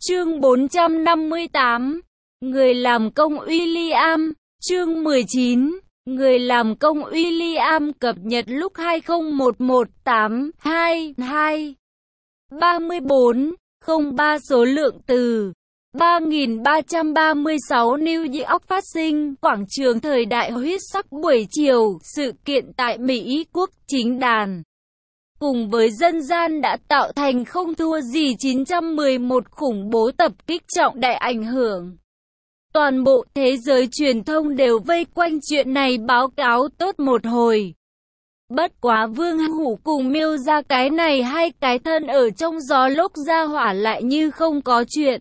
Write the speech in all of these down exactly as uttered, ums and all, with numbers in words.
Chương bốn trăm năm mươi tám. Người làm công William. Chương mười chín. Người làm công William cập nhật lúc hai không một một tám hai hai ba mươi bốn không ba số lượng từ ba nghìn ba trăm ba mươi sáu New York phát sinh quảng trường thời đại huyết sắc buổi chiều, sự kiện tại Mỹ quốc chính đàn cùng với dân gian đã tạo thành không thua gì chín trăm mười một khủng bố tập kích trọng đại ảnh hưởng. Toàn bộ thế giới truyền thông đều vây quanh chuyện này báo cáo tốt một hồi. Bất quá Vương Hủ cùng miêu ra cái này hai cái thân ở trong gió lốc ra hỏa lại như không có chuyện.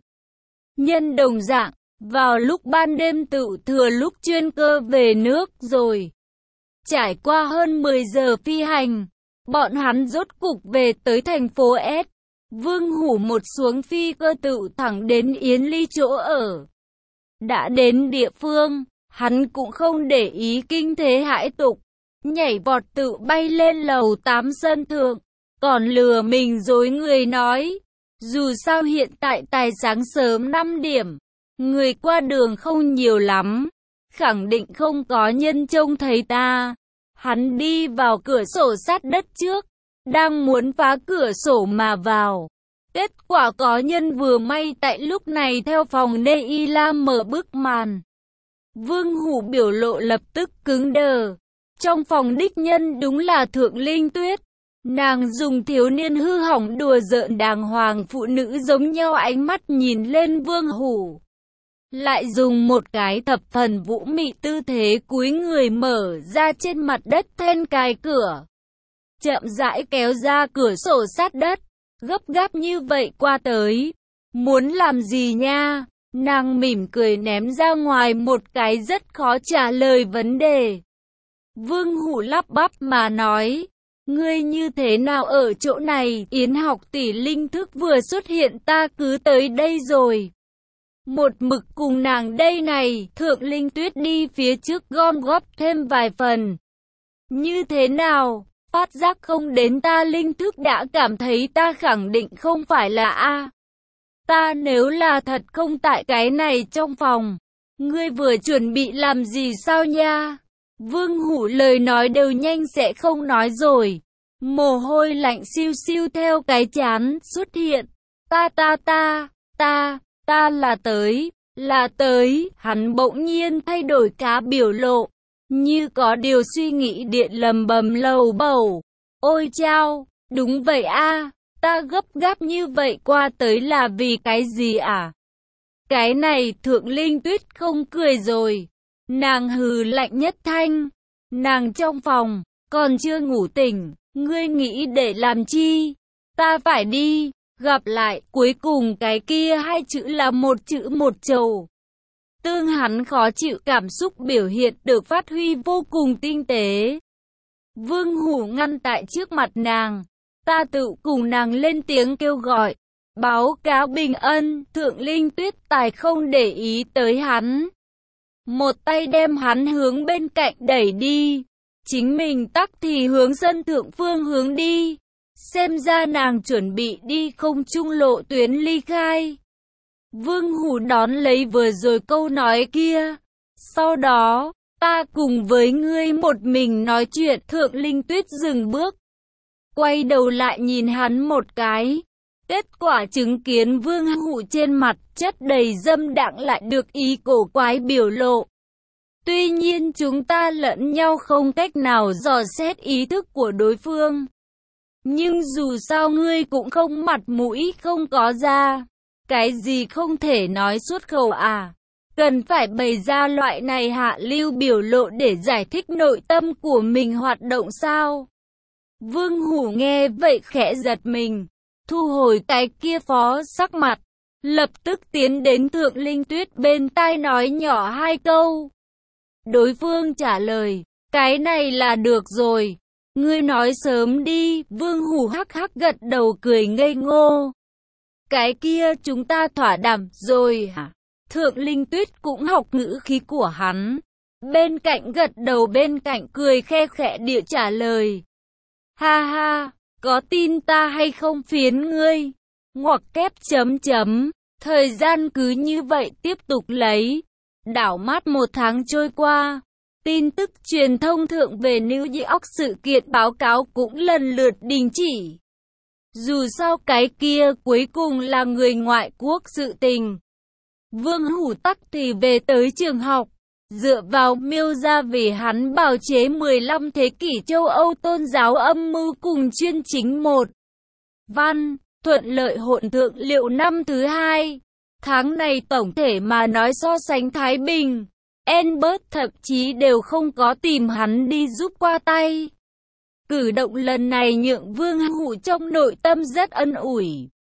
Nhân đồng dạng, vào lúc ban đêm tự thừa lúc chuyên cơ về nước rồi. Trải qua hơn mười giờ phi hành, bọn hắn rốt cục về tới thành phố S. Vương Hủ một xuống phi cơ tự thẳng đến Yến Ly chỗ ở. Đã đến địa phương, hắn cũng không để ý kinh thế hãi tục, nhảy vọt tự bay lên lầu tám sân thượng, còn lừa mình dối người nói, dù sao hiện tại tài sáng sớm năm điểm, người qua đường không nhiều lắm, khẳng định không có nhân trông thấy ta. Hắn đi vào cửa sổ sát đất trước, đang muốn phá cửa sổ mà vào. Kết quả có nhân vừa may tại lúc này theo phòng Neila mở bức màn. Vương Hủ biểu lộ lập tức cứng đờ. Trong phòng đích nhân đúng là Thượng Linh Tuyết. Nàng dùng thiếu niên hư hỏng đùa giỡn đàng hoàng phụ nữ giống nhau ánh mắt nhìn lên Vương Hủ. Lại dùng một cái thập phần vũ mị tư thế cúi người mở ra trên mặt đất then cài cửa. Chậm rãi kéo ra cửa sổ sát đất. Gấp gáp như vậy qua tới. Muốn làm gì nha? Nàng mỉm cười ném ra ngoài một cái rất khó trả lời vấn đề. Vương Hủ lắp bắp mà nói. Ngươi như thế nào ở chỗ này? Yến học tỷ linh thức vừa xuất hiện ta cứ tới đây rồi. Một mực cùng nàng đây này. Thượng Linh Tuyết đi phía trước gom góp thêm vài phần. Như thế nào? Phát giác không đến ta linh thức đã cảm thấy ta khẳng định không phải là A. Ta nếu là thật không tại cái này trong phòng. Ngươi vừa chuẩn bị làm gì sao nha? Vương Hủ lời nói đều nhanh sẽ không nói rồi. Mồ hôi lạnh siêu siêu theo cái chán xuất hiện. Ta ta ta, ta, ta là tới, là tới. Hắn bỗng nhiên thay đổi cá biểu lộ. Như có điều suy nghĩ điện lầm bầm lầu bầu. Ôi chao, đúng vậy a, ta gấp gáp như vậy qua tới là vì cái gì à? Cái này Thượng Linh Tuyết không cười rồi. Nàng hừ lạnh nhất thanh. Nàng trong phòng, còn chưa ngủ tỉnh, ngươi nghĩ để làm chi? Ta phải đi, gặp lại, cuối cùng cái kia hai chữ là một chữ một chầu. Tương hắn khó chịu cảm xúc biểu hiện được phát huy vô cùng tinh tế. Vương Hủ ngăn tại trước mặt nàng. Ta tự cùng nàng lên tiếng kêu gọi. Báo cáo bình ân. Thượng Linh Tuyết tài không để ý tới hắn. Một tay đem hắn hướng bên cạnh đẩy đi. Chính mình tắc thì hướng sân thượng phương hướng đi. Xem ra nàng chuẩn bị đi không trung lộ tuyến ly khai. Vương Hủ đón lấy vừa rồi câu nói kia. Sau đó, ta cùng với ngươi một mình nói chuyện. Thượng Linh Tuyết dừng bước. Quay đầu lại nhìn hắn một cái. Kết quả chứng kiến Vương Hủ trên mặt chất đầy dâm đãng lại được ý cổ quái biểu lộ. Tuy nhiên chúng ta lẫn nhau không cách nào dò xét ý thức của đối phương. Nhưng dù sao ngươi cũng không mặt mũi không có ra. Cái gì không thể nói xuất khẩu à? Cần phải bày ra loại này hạ lưu biểu lộ để giải thích nội tâm của mình hoạt động sao? Vương Hủ nghe vậy khẽ giật mình, thu hồi cái kia phó sắc mặt, lập tức tiến đến Thượng Linh Tuyết bên tai nói nhỏ hai câu. Đối phương trả lời, cái này là được rồi, ngươi nói sớm đi. Vương Hủ hắc hắc gật đầu cười ngây ngô. Cái kia chúng ta thỏa đàm rồi hả? Thượng Linh Tuyết cũng học ngữ khí của hắn. Bên cạnh gật đầu bên cạnh cười khe khẽ địa trả lời. Ha ha, có tin ta hay không phiến ngươi? Ngoặc kép chấm chấm. Thời gian cứ như vậy tiếp tục lấy. Đảo mắt một tháng trôi qua. Tin tức truyền thông thượng về New York sự kiện báo cáo cũng lần lượt đình chỉ. Dù sao cái kia cuối cùng là người ngoại quốc sự tình. Vương Hủ Tắc thì về tới trường học. Dựa vào miêu ra vì hắn bào chế mười lăm thế kỷ châu Âu tôn giáo âm mưu cùng chuyên chính một. Văn, thuận lợi hỗn thượng liệu năm thứ hai. Tháng này tổng thể mà nói so sánh thái bình. Albert thậm chí đều không có tìm hắn đi giúp qua tay. Cử động lần này nhượng Vương Hủ trong nội tâm rất ân ủi.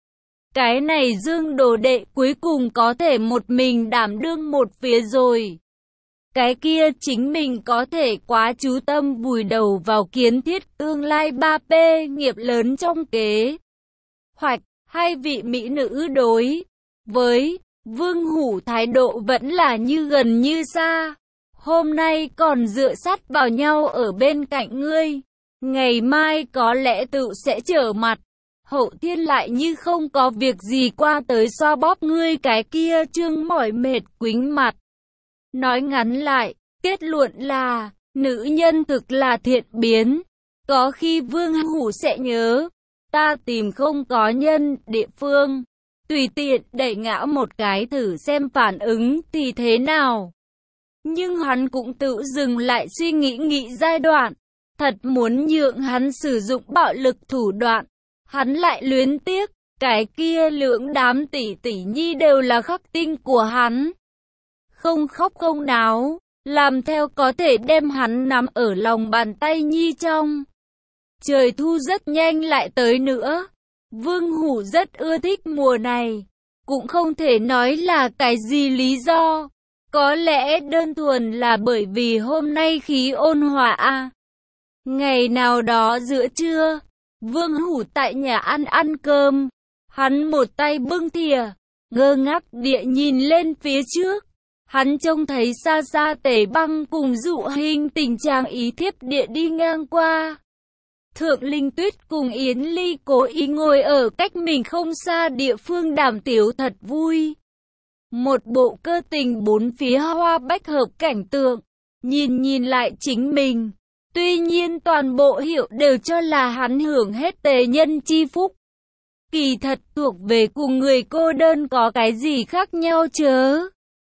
Cái này Dương đồ đệ cuối cùng có thể một mình đảm đương một phía rồi. Cái kia chính mình có thể quá chú tâm vùi đầu vào kiến thiết tương lai ba P nghiệp lớn trong kế hoạch. Hai vị mỹ nữ đối với Vương Hủ thái độ vẫn là như gần như xa. Hôm nay còn dựa sát vào nhau ở bên cạnh ngươi. Ngày mai có lẽ tự sẽ trở mặt. Hậu thiên lại như không có việc gì qua tới xoa bóp ngươi cái kia trương mỏi mệt quính mặt. Nói ngắn lại, kết luận là, nữ nhân thực là thiện biến. Có khi Vương Hủ sẽ nhớ, ta tìm không có nhân địa phương. Tùy tiện đẩy ngã một cái thử xem phản ứng thì thế nào. Nhưng hắn cũng tự dừng lại suy nghĩ nghĩ giai đoạn. Thật muốn nhượng hắn sử dụng bạo lực thủ đoạn. Hắn lại luyến tiếc, cái kia lưỡng đám tỷ tỷ nhi đều là khắc tinh của hắn. Không khóc không náo, làm theo có thể đem hắn nắm ở lòng bàn tay nhi trong. Trời thu rất nhanh lại tới nữa. Vương Hủ rất ưa thích mùa này. Cũng không thể nói là cái gì lý do. Có lẽ đơn thuần là bởi vì hôm nay khí ôn hòa a. Ngày nào đó giữa trưa, Vương Hủ tại nhà ăn ăn cơm. Hắn một tay bưng thìa, ngơ ngác địa nhìn lên phía trước. Hắn trông thấy xa xa Tề Băng cùng Dụ Hình tình trạng ý thiếp địa đi ngang qua. Thượng Linh Tuyết cùng Yến Ly cố ý ngồi ở cách mình không xa địa phương đàm tiếu thật vui. Một bộ cơ tình bốn phía hoa bách hợp cảnh tượng, nhìn nhìn lại chính mình. Tuy nhiên toàn bộ hiệu đều cho là hắn hưởng hết tề nhân chi phúc. Kỳ thật thuộc về cùng người cô đơn có cái gì khác nhau chớ.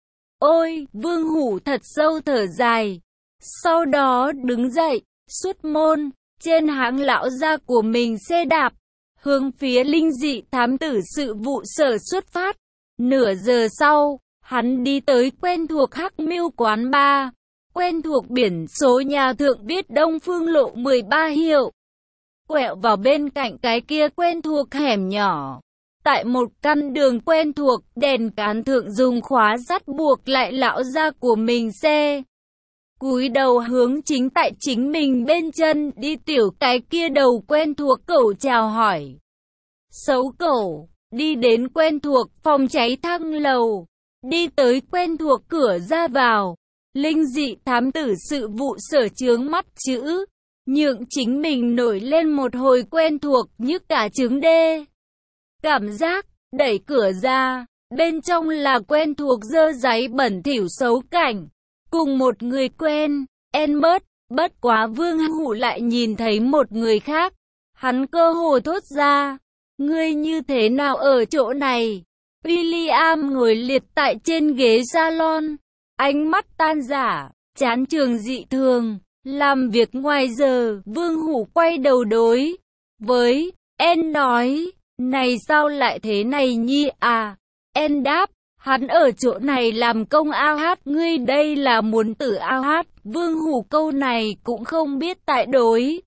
Ôi, Vương Hủ thật sâu thở dài. Sau đó đứng dậy, xuất môn, trên háng lão gia của mình xe đạp, hướng phía linh dị thám tử sự vụ sở xuất phát. Nửa giờ sau, hắn đi tới quen thuộc Hắc Miêu quán bar, quen thuộc biển số nhà thượng viết Đông Phương lộ mười ba hiệu. Quẹo vào bên cạnh cái kia quen thuộc hẻm nhỏ. Tại một căn đường quen thuộc, đèn cán thượng dùng khóa sắt buộc lại lão gia của mình xe. Cúi đầu hướng chính tại chính mình bên chân đi tiểu cái kia đầu quen thuộc cẩu chào hỏi. Xấu cẩu, đi đến quen thuộc phòng cháy thang lầu, đi tới quen thuộc cửa ra vào. Linh dị thám tử sự vụ sở chướng mắt chữ, nhượng chính mình nổi lên một hồi quen thuộc như cả trứng đê. Cảm giác, đẩy cửa ra, bên trong là quen thuộc dơ giấy bẩn thỉu xấu cảnh, cùng một người quen, Albert, bất quá Vương Hủ lại nhìn thấy một người khác. Hắn cơ hồ thốt ra, ngươi như thế nào ở chỗ này? William ngồi liệt tại trên ghế salon, ánh mắt tan rã, chán trường dị thường, làm việc ngoài giờ. Vương Hủ quay đầu đối với En nói, này sao lại thế này nhi à? En đáp, hắn ở chỗ này làm công ao hát, ngươi đây là muốn tử ao hát. Vương Hủ câu này cũng không biết tại đối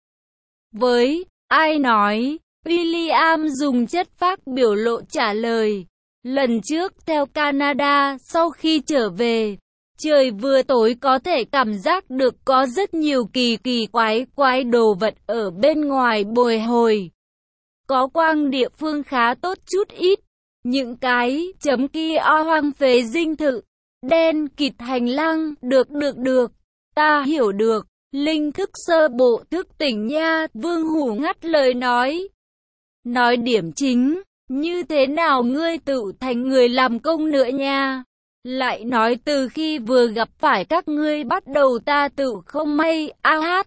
với ai nói. William dùng chất phác biểu lộ trả lời, lần trước theo Canada, sau khi trở về, trời vừa tối có thể cảm giác được có rất nhiều kỳ kỳ quái quái đồ vật ở bên ngoài bồi hồi. Có quang địa phương khá tốt chút ít, những cái chấm kia o hoang phế dinh thự, đen kịt hành lang, được được được, ta hiểu được, linh thức sơ bộ thức tỉnh nha. Vương Hủ ngắt lời nói, nói điểm chính, Như thế nào ngươi tự thành người làm công nữa nha? Lại nói từ khi vừa gặp phải các ngươi bắt đầu ta tự không may, a hát.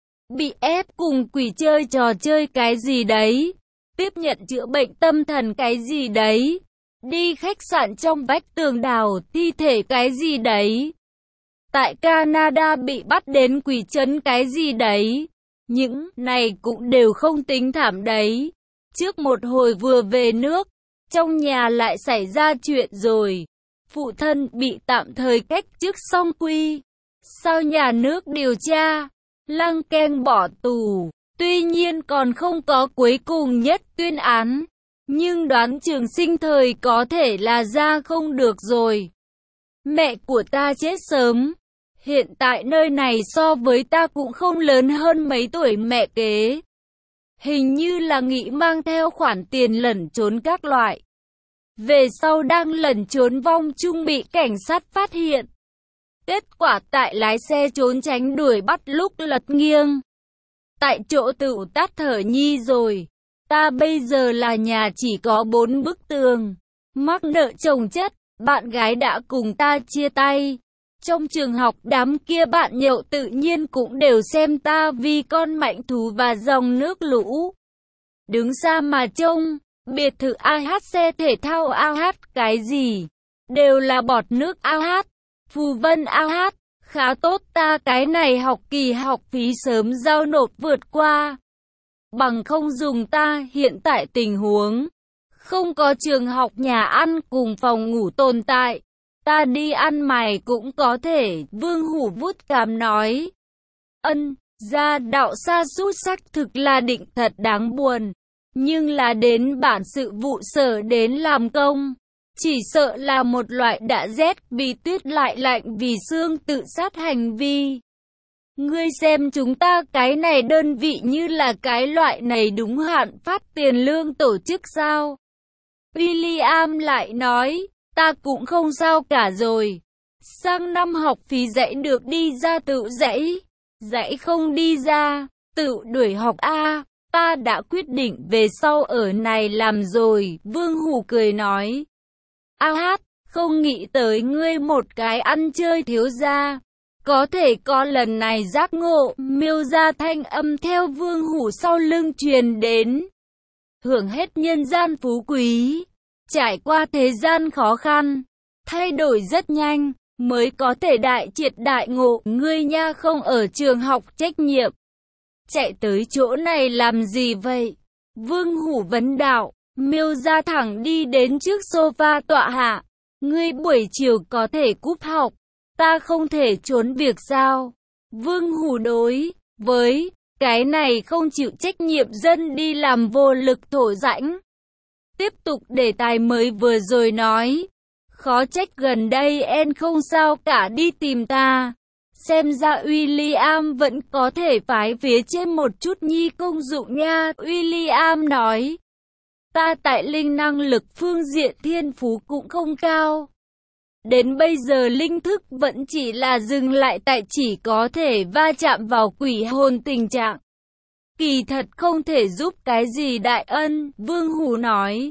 Bị ép cùng quỷ chơi trò chơi cái gì đấy? Tiếp nhận chữa bệnh tâm thần cái gì đấy? Đi khách sạn trong vách tường đào thi thể cái gì đấy? Tại Canada bị bắt đến quỷ trấn cái gì đấy? Những này cũng đều không tính thảm đấy. Trước một hồi vừa về nước, trong nhà lại xảy ra chuyện rồi. Phụ thân bị tạm thời cách chức song quy. Sao nhà nước điều tra? Lăng Keng bỏ tù. Tuy nhiên còn không có cuối cùng nhất tuyên án. Nhưng đoán Trường Sinh thời có thể là ra không được rồi. Mẹ của ta chết sớm. Hiện tại nơi này so với ta cũng không lớn hơn mấy tuổi mẹ kế. Hình như là nghĩ mang theo khoản tiền lẩn trốn các loại. Về sau đang lẩn trốn vong chung bị cảnh sát phát hiện. Kết quả tại lái xe trốn tránh đuổi bắt lúc lật nghiêng. Tại chỗ tự tắt thở nhi rồi. Ta bây giờ là nhà chỉ có bốn bức tường. Mắc nợ chồng chất, bạn gái đã cùng ta chia tay. Trong trường học đám kia bạn nhậu tự nhiên cũng đều xem ta vì con mạnh thú và dòng nước lũ. Đứng xa mà trông, biệt thự a hát xe thể thao a hát cái gì, đều là bọt nước a hát, phù vân a hát, khá tốt ta cái này học kỳ học phí sớm giao nộp vượt qua. Bằng không dùng ta hiện tại tình huống, không có trường học nhà ăn cùng phòng ngủ tồn tại. Ta đi ăn mày cũng có thể, Vương Hủ vút cằm nói. Ân, gia đạo sa sút sắc thực là định thật đáng buồn. Nhưng là đến bản sự vụ sở đến làm công. Chỉ sợ là một loại đã rét vì tuyết lại lạnh vì xương tự sát hành vi. Ngươi xem chúng ta cái này đơn vị như là cái loại này đúng hạn phát tiền lương tổ chức sao? William lại nói. Ta cũng không sao cả rồi. Sang năm học phí dạy được đi ra tự dạy. Dạy không đi ra, tự đuổi học a. Ta đã quyết định về sau ở này làm rồi. Vương Hủ cười nói. A hát, không nghĩ tới ngươi một cái ăn chơi thiếu gia. Có thể có lần này giác ngộ. Miêu ra thanh âm theo Vương Hủ sau lưng truyền đến. Hưởng hết nhân gian phú quý. Trải qua thế gian khó khăn, thay đổi rất nhanh, mới có thể đại triệt đại ngộ. Ngươi nha không ở trường học trách nhiệm. Chạy tới chỗ này làm gì vậy? Vương Hủ vấn đạo. Miêu ra thẳng đi đến trước sofa tọa hạ. Ngươi buổi chiều có thể cúp học. Ta không thể trốn việc sao? Vương Hủ đối với cái này không chịu trách nhiệm dân đi làm vô lực thổ rãnh. Tiếp tục đề tài mới vừa rồi nói. Khó trách gần đây en không sao cả đi tìm ta. Xem ra William vẫn có thể phái phía trên một chút nhi công dụng nha. William nói. Ta tại linh năng lực phương diện thiên phú cũng không cao. Đến bây giờ linh thức vẫn chỉ là dừng lại tại chỉ có thể va chạm vào quỷ hồn tình trạng. Kỳ thật không thể giúp cái gì đại ân, Vương Hủ nói.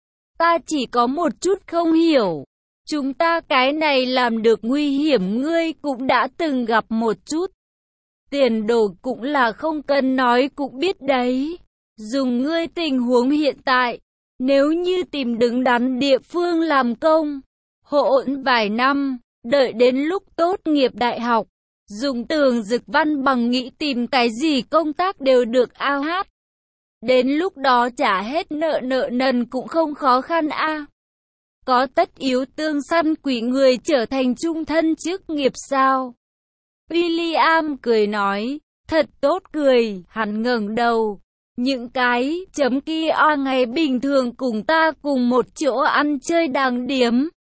Ta chỉ có một chút không hiểu. Chúng ta cái này làm được nguy hiểm ngươi cũng đã từng gặp một chút. Tiền đồ cũng là không cần nói cũng biết đấy. Dùng ngươi tình huống hiện tại, nếu như tìm đứng đắn địa phương làm công, hỗn vài năm, đợi đến lúc tốt nghiệp đại học, dùng tường dực văn bằng nghĩ tìm cái gì công tác đều được ao hát. Đến lúc đó trả hết nợ nợ nần cũng không khó khăn a. À. Có tất yếu tương săn quỷ người trở thành trung thân chức nghiệp sao? William cười nói, thật tốt cười, hắn ngẩng đầu. Những cái chấm kia a ngày bình thường cùng ta cùng một chỗ ăn chơi đàng điếm.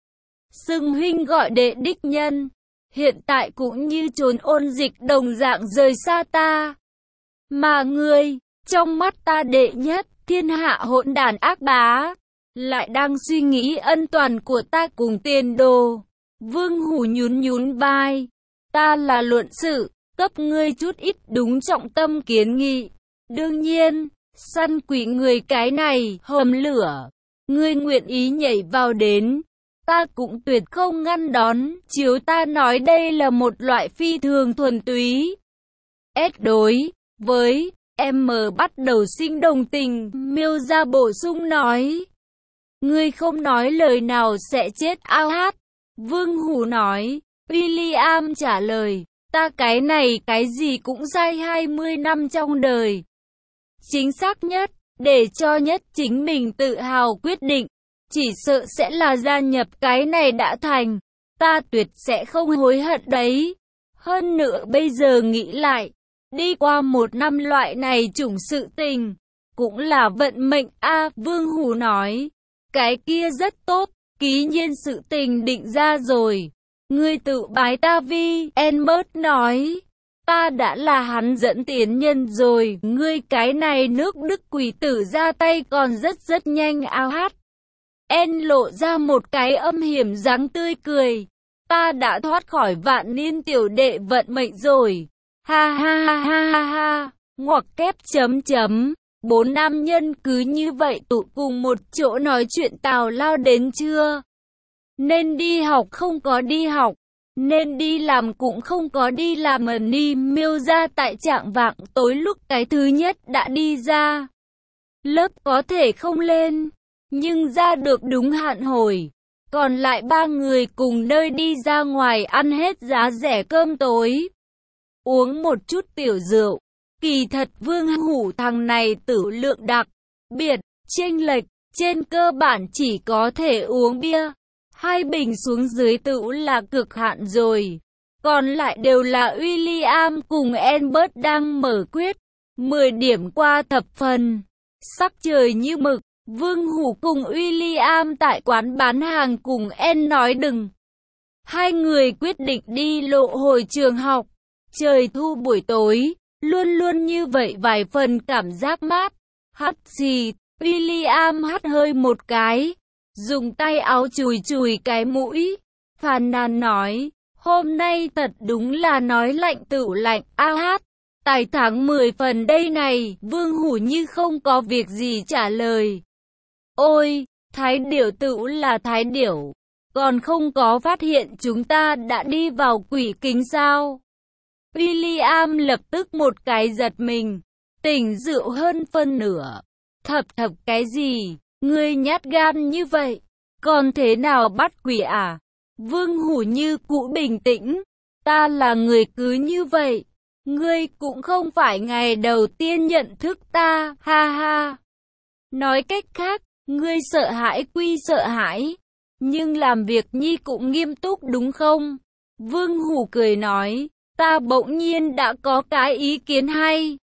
Xưng huynh gọi đệ đích nhân. Hiện tại cũng như trốn ôn dịch đồng dạng rời xa ta. Mà ngươi, trong mắt ta đệ nhất, thiên hạ hỗn đản ác bá, lại đang suy nghĩ ân toàn của ta cùng tiền đồ. Vương Hủ nhún nhún vai. Ta là luận sự, cấp ngươi chút ít đúng trọng tâm kiến nghị. Đương nhiên, Săn quỷ người cái này, hầm lửa. Ngươi nguyện ý nhảy vào đến, ta cũng tuyệt không ngăn đón, chiếu ta nói đây là một loại phi thường thuần túy. S đối với em bắt đầu sinh đồng tình, miêu ra bổ sung nói. Ngươi không nói lời nào sẽ chết ao hát. Vương Hủ nói. William trả lời. Ta cái này cái gì cũng dai hai mươi năm trong đời. Chính xác nhất, để cho nhất chính mình tự hào quyết định. Chỉ sợ sẽ là gia nhập cái này đã thành. Ta tuyệt sẽ không hối hận đấy. Hơn nữa bây giờ nghĩ lại. Đi qua một năm loại này chủng sự tình. Cũng là vận mệnh a. Vương Hủ nói. Cái kia rất tốt. Ký nhiên sự tình định ra rồi. Ngươi tự bái ta vi. Albert nói. Ta đã là hắn dẫn tiến nhân rồi. Ngươi cái này nước Đức quỷ tử ra tay còn rất rất nhanh ao hát. En lộ ra một cái âm hiểm dáng tươi cười. Ta đã thoát khỏi vạn niên tiểu đệ vận mệnh rồi. Ha ha ha ha ha ha. Ngoặc kép chấm chấm. Bốn nam nhân cứ như vậy tụ cùng một chỗ nói chuyện tào lao đến chưa? Nên đi học không có đi học. Nên đi làm cũng không có đi làm. Ở Ni miêu ra tại trạng vạng tối lúc cái thứ nhất đã đi ra. Lớp có thể không lên. Nhưng ra được đúng hạn hồi. Còn lại ba người cùng nơi đi ra ngoài ăn hết giá rẻ cơm tối. Uống một chút tiểu rượu. Kỳ thật Vương Hủ thằng này tử lượng đặc biệt, chênh lệch, trên cơ bản chỉ có thể uống bia. Hai bình xuống dưới tử là cực hạn rồi. Còn lại đều là William cùng Albert đang mở quyết. mười điểm qua thập phần. Sắc trời như mực. Vương Hủ cùng William tại quán bán hàng cùng En nói đừng. Hai người quyết định đi lộ hồi trường học. Trời thu buổi tối, luôn luôn như vậy vài phần cảm giác mát. Hắt xì, William hắt hơi một cái, dùng tay áo chùi chùi cái mũi. Phàn nàn nói, hôm nay thật đúng là nói lạnh tự lạnh, a hát. Tài tháng mười phần đây này, Vương Hủ như không có việc gì trả lời. Ôi, thái điểu tự là thái điểu. Còn không có phát hiện chúng ta đã đi vào quỷ kính sao? William lập tức một cái giật mình. Tỉnh rượu hơn phân nửa. Thập thập cái gì? Ngươi nhát gan như vậy. Còn thế nào bắt quỷ à? Vương Hủ như cũ bình tĩnh. Ta là người cứ như vậy. Ngươi cũng không phải ngày đầu tiên nhận thức ta. Ha ha. Nói cách khác. Ngươi sợ hãi quy sợ hãi, nhưng làm việc nhi cũng nghiêm túc đúng không? Vương Hủ cười nói, ta bỗng nhiên đã có cái ý kiến hay.